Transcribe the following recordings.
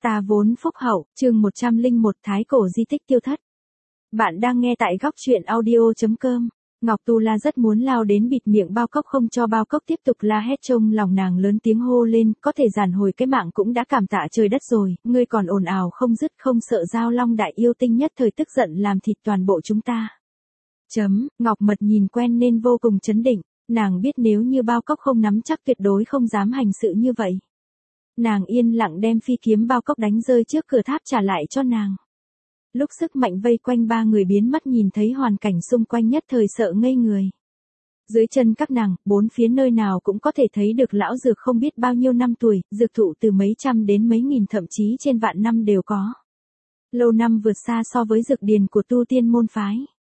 Ta vốn phúc hậu, chương 101 Thái cổ di tích tiêu thất. Bạn đang nghe tại góc truyện audio.com. Ngọc Tu La rất muốn lao đến bịt miệng Bao Cốc không cho Bao Cốc tiếp tục la hét, trong lòng nàng lớn tiếng hô lên, có thể giản hồi cái mạng cũng đã cảm tạ trời đất rồi, ngươi còn ồn ào không dứt, không sợ Giao Long đại yêu tinh nhất thời tức giận làm thịt toàn bộ chúng ta. Ngọc Mật nhìn quen nên vô cùng chấn định, nàng biết nếu như Bao Cốc không nắm chắc tuyệt đối không dám hành sự như vậy. Nàng yên lặng đem phi kiếm Bao Cốc đánh rơi trước cửa tháp trả lại cho nàng. Lúc sức mạnh vây quanh ba người biến mất, nhìn thấy hoàn cảnh xung quanh nhất thời sợ ngây người. Dưới chân các nàng, bốn phía nơi nào cũng có thể thấy được lão dược không biết bao nhiêu năm tuổi, dược thụ từ mấy trăm đến mấy nghìn thậm chí trên vạn năm đều có. Lâu năm vượt xa so với dược điền của tu tiên môn phái.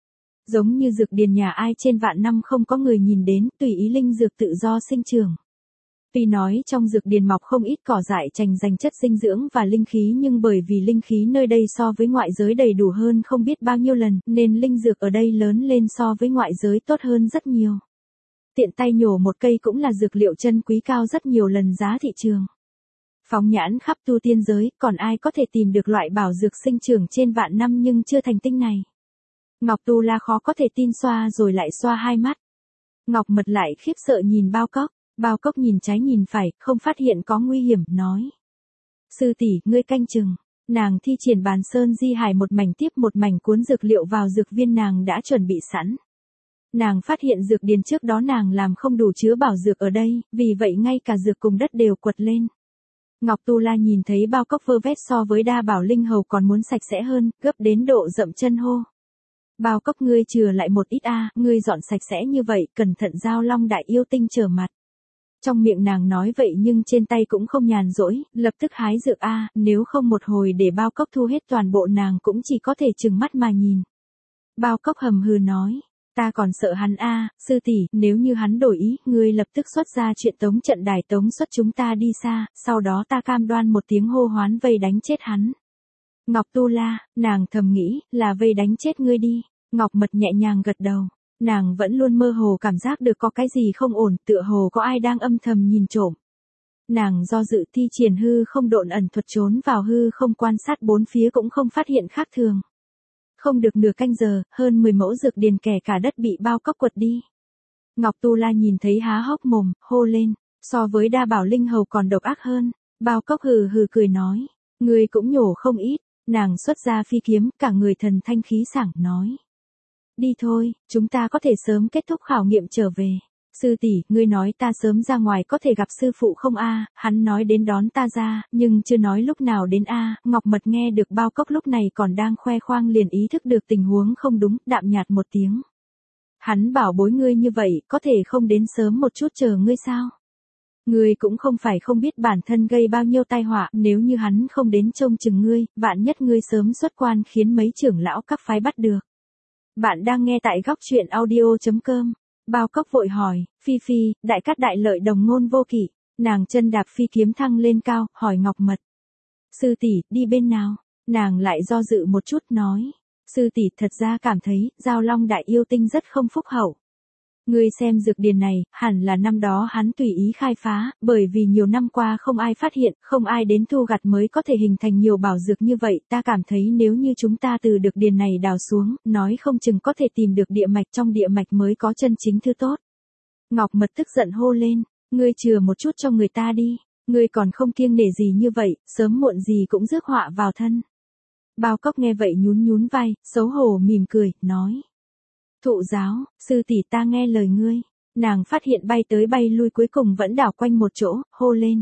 Giống như dược điền nhà ai trên vạn năm không có người nhìn đến, tùy ý linh dược tự do sinh trưởng. Tuy nói trong dược điền mọc không ít cỏ dại chành dành chất dinh dưỡng và linh khí, nhưng bởi vì linh khí nơi đây so với ngoại giới đầy đủ hơn không biết bao nhiêu lần, nên linh dược ở đây lớn lên so với ngoại giới tốt hơn rất nhiều. Tiện tay nhổ một cây cũng là dược liệu chân quý cao rất nhiều lần giá thị trường. Phóng nhãn khắp tu tiên giới, còn ai có thể tìm được loại bảo dược sinh trưởng trên vạn năm nhưng chưa thành tinh này. Ngọc Tu La khó có thể tin, xoa rồi lại xoa hai mắt. Ngọc Mật lại khiếp sợ nhìn Bao Cốc. Bao Cốc nhìn trái nhìn phải, không phát hiện có nguy hiểm, nói. Sư tỷ, ngươi canh chừng. Nàng thi triển bàn sơn di hải, một mảnh tiếp một mảnh cuốn dược liệu vào dược viên nàng đã chuẩn bị sẵn. Nàng phát hiện dược điền trước đó nàng làm không đủ chứa bảo dược ở đây, vì vậy ngay cả dược cùng đất đều quật lên. Ngọc Tu La nhìn thấy Bao Cốc vơ vét so với đa bảo linh hầu còn muốn sạch sẽ hơn, gấp đến độ dậm chân hô. Bao Cốc, ngươi chừa lại một ít ngươi dọn sạch sẽ như vậy, cẩn thận Giao Long đại yêu tinh trở mặt. Trong miệng nàng nói vậy nhưng trên tay cũng không nhàn rỗi, lập tức hái dược nếu không một hồi để Bao Cốc thu hết toàn bộ nàng cũng chỉ có thể trừng mắt mà nhìn. Bao Cốc hầm hừ nói, ta còn sợ hắn sư tỷ, nếu như hắn đổi ý, ngươi lập tức xuất ra chuyện tống trận đài tống xuất chúng ta đi xa, sau đó ta cam đoan một tiếng hô hoán vây đánh chết hắn. Ngọc Tu La, nàng thầm nghĩ, là vây đánh chết ngươi đi. Ngọc Mật nhẹ nhàng gật đầu. Nàng vẫn luôn mơ hồ cảm giác được có cái gì không ổn, tựa hồ có ai đang âm thầm nhìn trộm. Nàng do dự thi triển hư không độn ẩn thuật trốn vào hư không quan sát bốn phía cũng không phát hiện khác thường. Không được nửa canh giờ, hơn 10 mẫu dược điền kể cả đất bị Bao Cốc quật đi. Ngọc Tu La nhìn thấy há hốc mồm, hô lên, so với đa bảo linh hầu còn độc ác hơn. Bao Cốc hừ hừ cười nói, ngươi cũng nhổ không ít. Nàng xuất ra phi kiếm, cả người thần thanh khí sảng nói. Đi thôi, chúng ta có thể sớm kết thúc khảo nghiệm trở về. Sư tỷ, ngươi nói ta sớm ra ngoài có thể gặp sư phụ không hắn nói đến đón ta ra, nhưng chưa nói lúc nào đến Ngọc Mật nghe được Bao Cốc lúc này còn đang khoe khoang liền ý thức được tình huống không đúng, đạm nhạt một tiếng. Hắn bảo bối ngươi như vậy, có thể không đến sớm một chút chờ ngươi sao? Ngươi cũng không phải không biết bản thân gây bao nhiêu tai họa, nếu như hắn không đến trông chừng ngươi, vạn nhất ngươi sớm xuất quan khiến mấy trưởng lão các phái bắt được. Bạn đang nghe tại góc truyện audio.com. Bao Cốc vội hỏi, Phi Phi, đại cát đại lợi đồng ngôn vô kỷ. Nàng chân đạp phi kiếm thăng lên cao, hỏi Ngọc Mật. Sư tỷ, đi bên nào? Nàng lại do dự một chút nói. Sư tỷ, thật ra cảm thấy, Giao Long đại yêu tinh rất không phúc hậu. Ngươi xem dược điền này, hẳn là năm đó hắn tùy ý khai phá, bởi vì nhiều năm qua không ai phát hiện, không ai đến thu gặt mới có thể hình thành nhiều bảo dược như vậy, ta cảm thấy nếu như chúng ta từ dược điền này đào xuống, nói không chừng có thể tìm được địa mạch, trong địa mạch mới có chân chính thứ tốt. Ngọc Mật tức giận hô lên, ngươi chừa một chút cho người ta đi, ngươi còn không kiêng nể gì như vậy, sớm muộn gì cũng rước họa vào thân. Bao Cốc nghe vậy nhún nhún vai, xấu hổ mỉm cười, nói. Thụ giáo, sư tỷ ta nghe lời ngươi. Nàng phát hiện bay tới bay lui cuối cùng vẫn đảo quanh một chỗ, hô lên.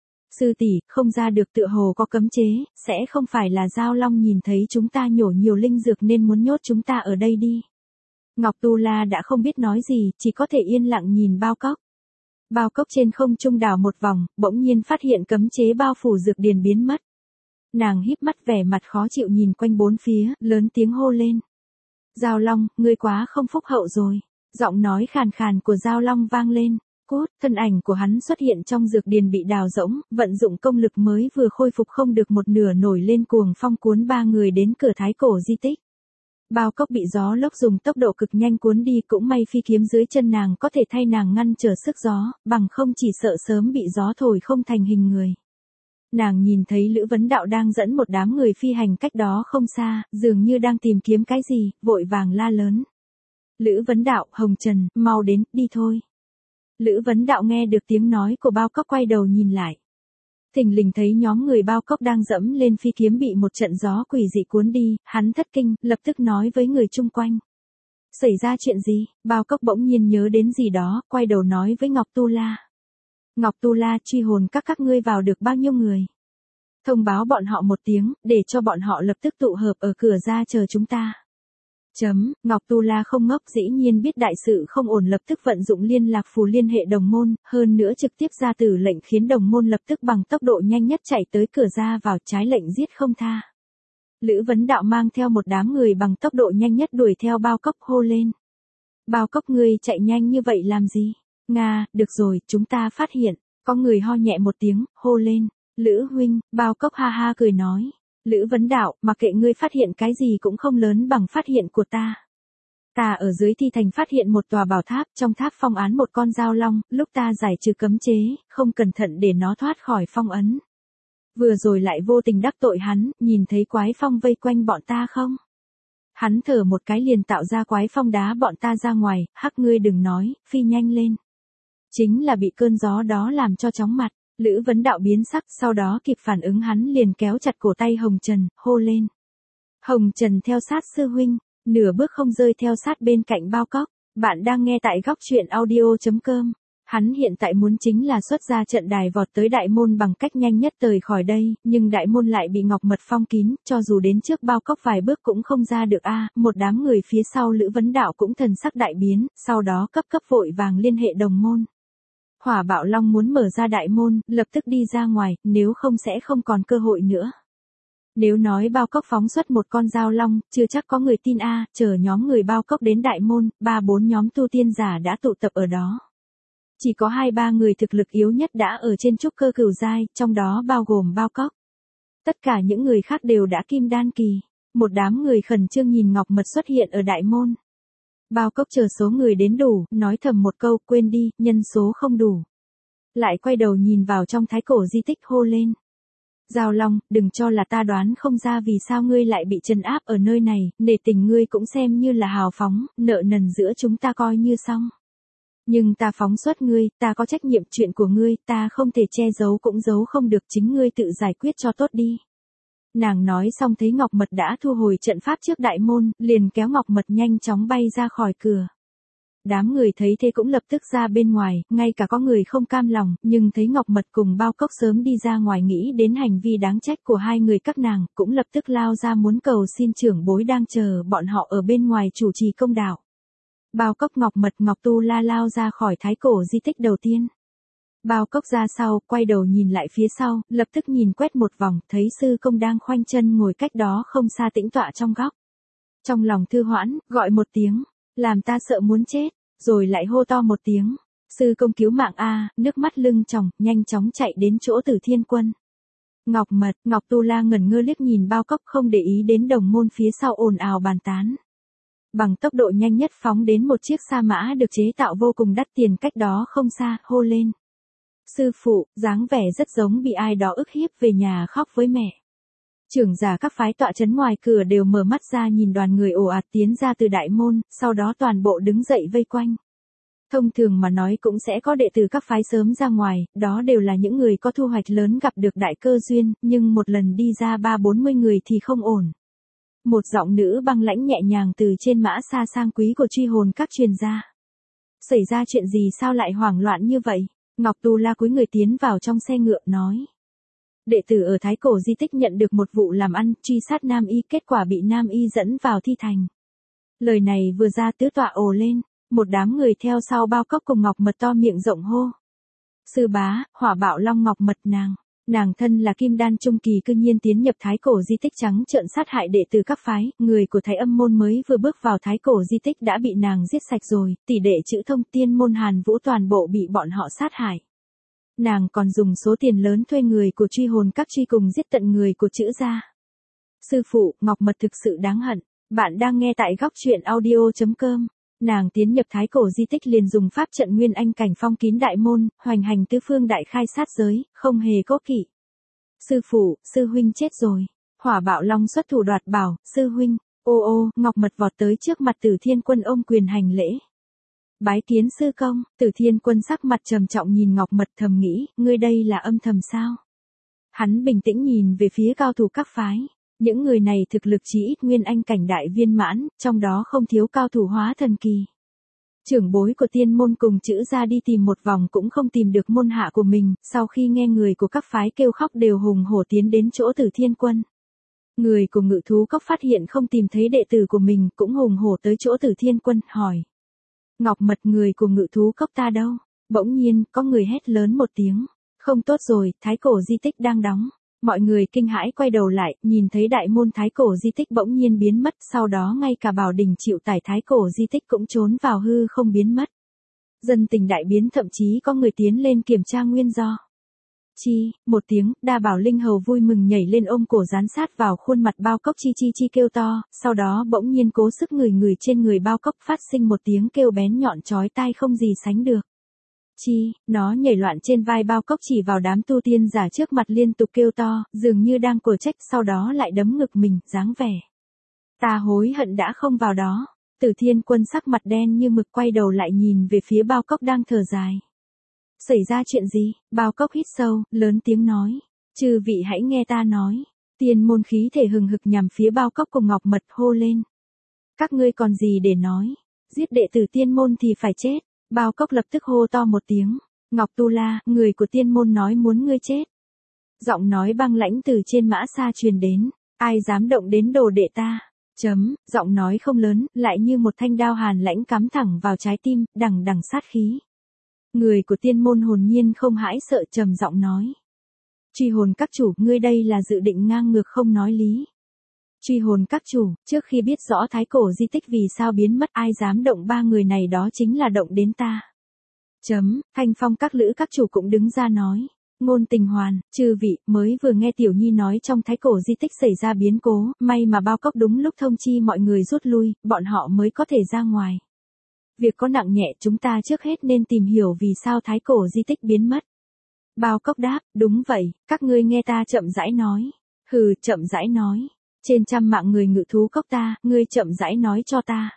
Sư tỷ, không ra được, tựa hồ có cấm chế, sẽ không phải là Giao Long nhìn thấy chúng ta nhổ nhiều linh dược nên muốn nhốt chúng ta ở đây đi. Ngọc Tu La đã không biết nói gì, chỉ có thể yên lặng nhìn Bao Cốc. Bao Cốc trên không trung đảo một vòng, bỗng nhiên phát hiện cấm chế bao phủ dược điền biến mất. Nàng híp mắt vẻ mặt khó chịu nhìn quanh bốn phía, lớn tiếng hô lên. Giao Long, ngươi quá không phúc hậu rồi. Giọng nói khàn khàn của Giao Long vang lên. Cút, thân ảnh của hắn xuất hiện trong dược điền bị đào rỗng, vận dụng công lực mới vừa khôi phục không được một nửa nổi lên cuồng phong cuốn ba người đến cửa thái cổ di tích. Bao Cốc bị gió lốc dùng tốc độ cực nhanh cuốn đi, cũng may phi kiếm dưới chân nàng có thể thay nàng ngăn trở sức gió, bằng không chỉ sợ sớm bị gió thổi không thành hình người. Nàng nhìn thấy Lữ Vấn Đạo đang dẫn một đám người phi hành cách đó không xa, dường như đang tìm kiếm cái gì, vội vàng la lớn. Lữ Vấn Đạo, Hồng Trần, mau đến, đi thôi. Lữ Vấn Đạo nghe được tiếng nói của Bao Cốc quay đầu nhìn lại. Thình lình thấy nhóm người Bao Cốc đang dẫm lên phi kiếm bị một trận gió quỷ dị cuốn đi, hắn thất kinh, lập tức nói với người chung quanh. Xảy ra chuyện gì? Bao Cốc bỗng nhiên nhớ đến gì đó, quay đầu nói với Ngọc Tu La. Ngọc Tu La, truy hồn các ngươi vào được bao nhiêu người? Thông báo bọn họ một tiếng, để cho bọn họ lập tức tụ hợp ở cửa ra chờ chúng ta. Ngọc Tu La không ngốc, dĩ nhiên biết đại sự không ổn, lập tức vận dụng liên lạc phù liên hệ đồng môn, hơn nữa trực tiếp ra tử lệnh khiến đồng môn lập tức bằng tốc độ nhanh nhất chạy tới cửa ra vào, trái lệnh giết không tha. Lữ Vấn Đạo mang theo một đám người bằng tốc độ nhanh nhất đuổi theo Bao Cốc, hô lên. Bao Cốc, ngươi chạy nhanh như vậy làm gì? Nga, được rồi, chúng ta phát hiện. Có người ho nhẹ một tiếng, hô lên. Lữ huynh. Bao Cốc ha ha cười nói. Lữ Vấn Đạo, mặc kệ ngươi phát hiện cái gì cũng không lớn bằng phát hiện của ta. Ta ở dưới thi thành phát hiện một tòa bảo tháp, trong tháp phong án một con dao long, lúc ta giải trừ cấm chế, không cẩn thận để nó thoát khỏi phong ấn. Vừa rồi lại vô tình đắc tội hắn, nhìn thấy quái phong vây quanh bọn ta không? Hắn thở một cái liền tạo ra quái phong đá bọn ta ra ngoài, hắc, ngươi đừng nói, phi nhanh lên. Chính là bị cơn gió đó làm cho chóng mặt. Lữ Vấn Đạo biến sắc, sau đó kịp phản ứng hắn liền kéo chặt cổ tay Hồng Trần, hô lên. Hồng Trần theo sát sư huynh, nửa bước không rơi theo sát bên cạnh Bao Cốc. Bạn đang nghe tại góc truyện audio.com. Hắn hiện tại muốn chính là xuất ra trận đài vọt tới đại môn bằng cách nhanh nhất rời khỏi đây, nhưng đại môn lại bị ngọc mật phong kín, cho dù đến trước Bao Cốc vài bước cũng không ra được một đám người phía sau Lữ Vấn Đạo cũng thần sắc đại biến, sau đó cấp vội vàng liên hệ đồng môn. Hỏa Bạo Long muốn mở ra đại môn, lập tức đi ra ngoài, nếu không sẽ không còn cơ hội nữa. Nếu nói Bao Cốc phóng xuất một con dao long, chưa chắc có người tin chờ nhóm người Bao Cốc đến đại môn, 3-4 nhóm tu tiên giả đã tụ tập ở đó. Chỉ có 2-3 người thực lực yếu nhất đã ở trên trúc cơ cửu giai, trong đó bao gồm Bao Cốc. Tất cả những người khác đều đã kim đan kỳ. Một đám người khẩn trương nhìn ngọc mật xuất hiện ở đại môn. Bao Cốc chờ số người đến đủ, nói thầm một câu, quên đi, nhân số không đủ. Lại quay đầu nhìn vào trong thái cổ di tích, hô lên. Giao Long, đừng cho là ta đoán không ra vì sao ngươi lại bị trấn áp ở nơi này, nể tình ngươi cũng xem như là hào phóng, nợ nần giữa chúng ta coi như xong. Nhưng ta phóng xuất ngươi, ta có trách nhiệm, chuyện của ngươi, ta không thể che giấu cũng giấu không được, chính ngươi tự giải quyết cho tốt đi. Nàng nói xong thấy Ngọc Mật đã thu hồi trận pháp trước đại môn, liền kéo Ngọc Mật nhanh chóng bay ra khỏi cửa. Đám người thấy thế cũng lập tức ra bên ngoài, ngay cả có người không cam lòng, nhưng thấy Ngọc Mật cùng Bao Cốc sớm đi ra ngoài nghĩ đến hành vi đáng trách của hai người các nàng, cũng lập tức lao ra muốn cầu xin trưởng bối đang chờ bọn họ ở bên ngoài chủ trì công đạo. Bao Cốc, Ngọc Mật, Ngọc Tu La lao ra khỏi thái cổ di tích đầu tiên. Bao Cốc ra sau, quay đầu nhìn lại phía sau, lập tức nhìn quét một vòng, thấy sư công đang khoanh chân ngồi cách đó không xa tĩnh tọa trong góc. Trong lòng thư hoãn, gọi một tiếng, làm ta sợ muốn chết, rồi lại hô to một tiếng, sư công cứu mạng nước mắt lưng tròng, nhanh chóng chạy đến chỗ Tử Thiên Quân. Ngọc Mật, Ngọc Tu La ngẩn ngơ liếc nhìn Bao Cốc, không để ý đến đồng môn phía sau ồn ào bàn tán. Bằng tốc độ nhanh nhất phóng đến một chiếc sa mã được chế tạo vô cùng đắt tiền cách đó không xa, hô lên. Sư phụ, dáng vẻ rất giống bị ai đó ức hiếp, về nhà khóc với mẹ. Trưởng giả các phái tọa trấn ngoài cửa đều mở mắt ra nhìn đoàn người ồ ạt tiến ra từ đại môn, sau đó toàn bộ đứng dậy vây quanh. Thông thường mà nói cũng sẽ có đệ tử các phái sớm ra ngoài, đó đều là những người có thu hoạch lớn gặp được đại cơ duyên, nhưng một lần đi ra 30-40 người thì không ổn. Một giọng nữ băng lãnh nhẹ nhàng từ trên mã xa sang quý của truy hồn các truyền ra. Xảy ra chuyện gì sao lại hoảng loạn như vậy? Ngọc Tu La cúi người tiến vào trong xe ngựa nói. Đệ tử ở thái cổ di tích nhận được một vụ làm ăn, truy sát Nam Y, kết quả bị Nam Y dẫn vào thi thành. Lời này vừa ra tứ tọa ồ lên, một đám người theo sau Bao Cốc cùng Ngọc Mật to miệng rộng hô. Sư bá, Hỏa Bạo Long Ngọc Mật nàng thân là kim đan trung kỳ cư nhiên tiến nhập thái cổ di tích trắng trợn sát hại đệ tử các phái, người của Thái Âm môn mới vừa bước vào thái cổ di tích đã bị nàng giết sạch rồi, tỷ đệ chữ Thông, Tiên môn, Hàn Vũ toàn bộ bị bọn họ sát hại. Nàng còn dùng số tiền lớn thuê người của truy hồn các truy cùng giết tận người của chữ gia. Sư phụ, Ngọc Mật thực sự đáng hận. Bạn đang nghe tại góc truyện audio.com. Nàng tiến nhập thái cổ di tích liền dùng pháp trận nguyên anh cảnh phong kín đại môn, hoành hành tứ phương đại khai sát giới, không hề cố kỵ. Sư phụ, sư huynh chết rồi. Hỏa Bạo Long xuất thủ đoạt bảo, sư huynh. Ô ô, Ngọc Mật vọt tới trước mặt Tử Thiên Quân ôm quyền hành lễ. Bái kiến sư công. Tử Thiên Quân sắc mặt trầm trọng nhìn Ngọc Mật thầm nghĩ, ngươi đây là âm thầm sao? Hắn bình tĩnh nhìn về phía cao thủ các phái. Những người này thực lực chỉ ít nguyên anh cảnh đại viên mãn, trong đó không thiếu cao thủ hóa thần kỳ. Trưởng bối của tiên môn cùng chữ ra đi tìm một vòng cũng không tìm được môn hạ của mình, sau khi nghe người của các phái kêu khóc đều hùng hổ tiến đến chỗ Tử Thiên Quân. Người của Ngự Thú Cốc phát hiện không tìm thấy đệ tử của mình cũng hùng hổ tới chỗ Tử Thiên Quân, hỏi. Ngọc Mật, người của Ngự Thú Cốc ta đâu? Bỗng nhiên, có người hét lớn một tiếng. Không tốt rồi, thái cổ di tích đang đóng. Mọi người kinh hãi quay đầu lại, nhìn thấy đại môn thái cổ di tích bỗng nhiên biến mất, sau đó ngay cả bảo đình chịu tải thái cổ di tích cũng trốn vào hư không biến mất. Dân tình đại biến, thậm chí có người tiến lên kiểm tra nguyên do. Chi, một tiếng, Đa Bảo Linh Hầu vui mừng nhảy lên ôm cổ dán sát vào khuôn mặt Bao Cốc, chi chi chi kêu to, sau đó bỗng nhiên cố sức người trên người Bao Cốc phát sinh một tiếng kêu bén nhọn chói tai không gì sánh được. Chi, nó nhảy loạn trên vai Bao Cốc chỉ vào đám tu tiên giả trước mặt liên tục kêu to, dường như đang cổ trách, sau đó lại đấm ngực mình, dáng vẻ. Ta hối hận đã không vào đó. Tử Thiên Quân sắc mặt đen như mực quay đầu lại nhìn về phía Bao Cốc đang thở dài. Xảy ra chuyện gì? Bao Cốc hít sâu, lớn tiếng nói. Chư vị hãy nghe ta nói. Tiên môn khí thể hừng hực nhằm phía Bao Cốc cùng Ngọc Mật hô lên. Các ngươi còn gì để nói? Giết đệ tử tiên môn thì phải chết. Bao Cốc lập tức hô to một tiếng. Ngọc Tu La, người của tiên môn nói muốn ngươi chết. Giọng nói băng lãnh từ trên mã xa truyền đến. Ai dám động đến đồ đệ ta? Giọng nói không lớn, lại như một thanh đao hàn lãnh cắm thẳng vào trái tim, đằng đằng sát khí. Người của tiên môn hồn nhiên không hãi sợ, trầm giọng nói. Truy Hồn các chủ, ngươi đây là dự định ngang ngược không nói lý. Truy Hồn các chủ, trước khi biết rõ thái cổ di tích vì sao biến mất, ai dám động ba người này đó chính là động đến ta. Thanh Phong các lữ các chủ cũng đứng ra nói. Ngôn Tình Hoàn, chư vị, mới vừa nghe Tiểu Nhi nói trong thái cổ di tích xảy ra biến cố, may mà Bao Cốc đúng lúc thông chi mọi người rút lui, bọn họ mới có thể ra ngoài. Việc có nặng nhẹ chúng ta trước hết nên tìm hiểu vì sao thái cổ di tích biến mất. Bao Cốc đáp, đúng vậy, các ngươi nghe ta chậm rãi nói. Hừ, chậm rãi nói. Trên trăm mạng người Ngự Thú Cốc ta, ngươi chậm rãi nói cho ta.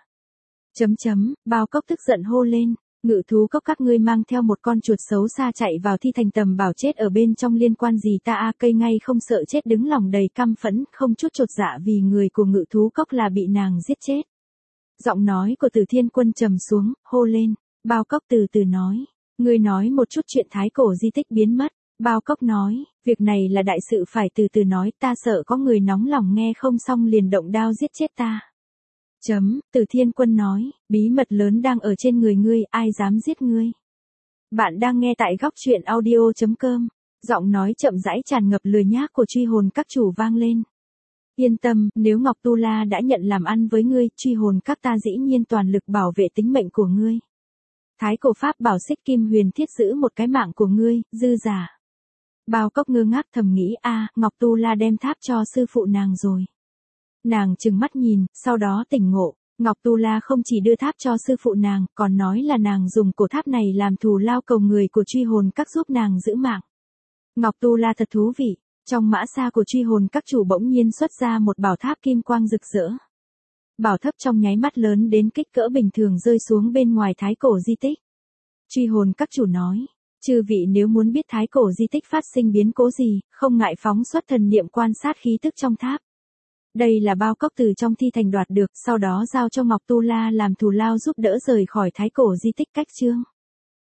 Bao Cốc tức giận hô lên. Ngự Thú Cốc các ngươi mang theo một con chuột xấu xa chạy vào thi thành tầm bảo chết ở bên trong liên quan gì ta a? Cây ngay không sợ chết đứng lòng đầy căm phẫn, không chút chột dạ vì người của Ngự Thú Cốc là bị nàng giết chết. Giọng nói của Tử Thiên Quân trầm xuống, hô lên. Bao Cốc từ từ nói. Ngươi nói một chút chuyện thái cổ di tích biến mất. Bao Cốc nói, việc này là đại sự phải từ từ nói, ta sợ có người nóng lòng nghe không xong liền động đao giết chết ta. Tử Thiên Quân nói, bí mật lớn đang ở trên người ngươi, ai dám giết ngươi. Bạn đang nghe tại góc truyện audio.com. Giọng nói chậm rãi tràn ngập lười nhác của Truy Hồn các chủ vang lên. Yên tâm, nếu Ngọc Tu La đã nhận làm ăn với ngươi, Truy Hồn các ta dĩ nhiên toàn lực bảo vệ tính mệnh của ngươi. Thái cổ pháp bảo Xích Kim Huyền Thiết giữ một cái mạng của ngươi, dư giả. Bao Cốc ngơ ngác thầm nghĩ, Ngọc Tu La đem tháp cho sư phụ nàng rồi. Nàng trừng mắt nhìn, sau đó tỉnh ngộ, Ngọc Tu La không chỉ đưa tháp cho sư phụ nàng, còn nói là nàng dùng cổ tháp này làm thù lao cầu người của Truy Hồn các giúp nàng giữ mạng. Ngọc Tu La thật thú vị, trong mã xa của Truy Hồn các chủ bỗng nhiên xuất ra một bảo tháp kim quang rực rỡ. Bảo tháp trong nháy mắt lớn đến kích cỡ bình thường rơi xuống bên ngoài thái cổ di tích. Truy Hồn các chủ nói, chư vị nếu muốn biết thái cổ di tích phát sinh biến cố gì, không ngại phóng xuất thần niệm quan sát khí tức trong tháp. Đây là Bao Cốc từ trong thi thành đoạt được, sau đó giao cho Ngọc Tu La làm thù lao giúp đỡ rời khỏi thái cổ di tích. Cách chương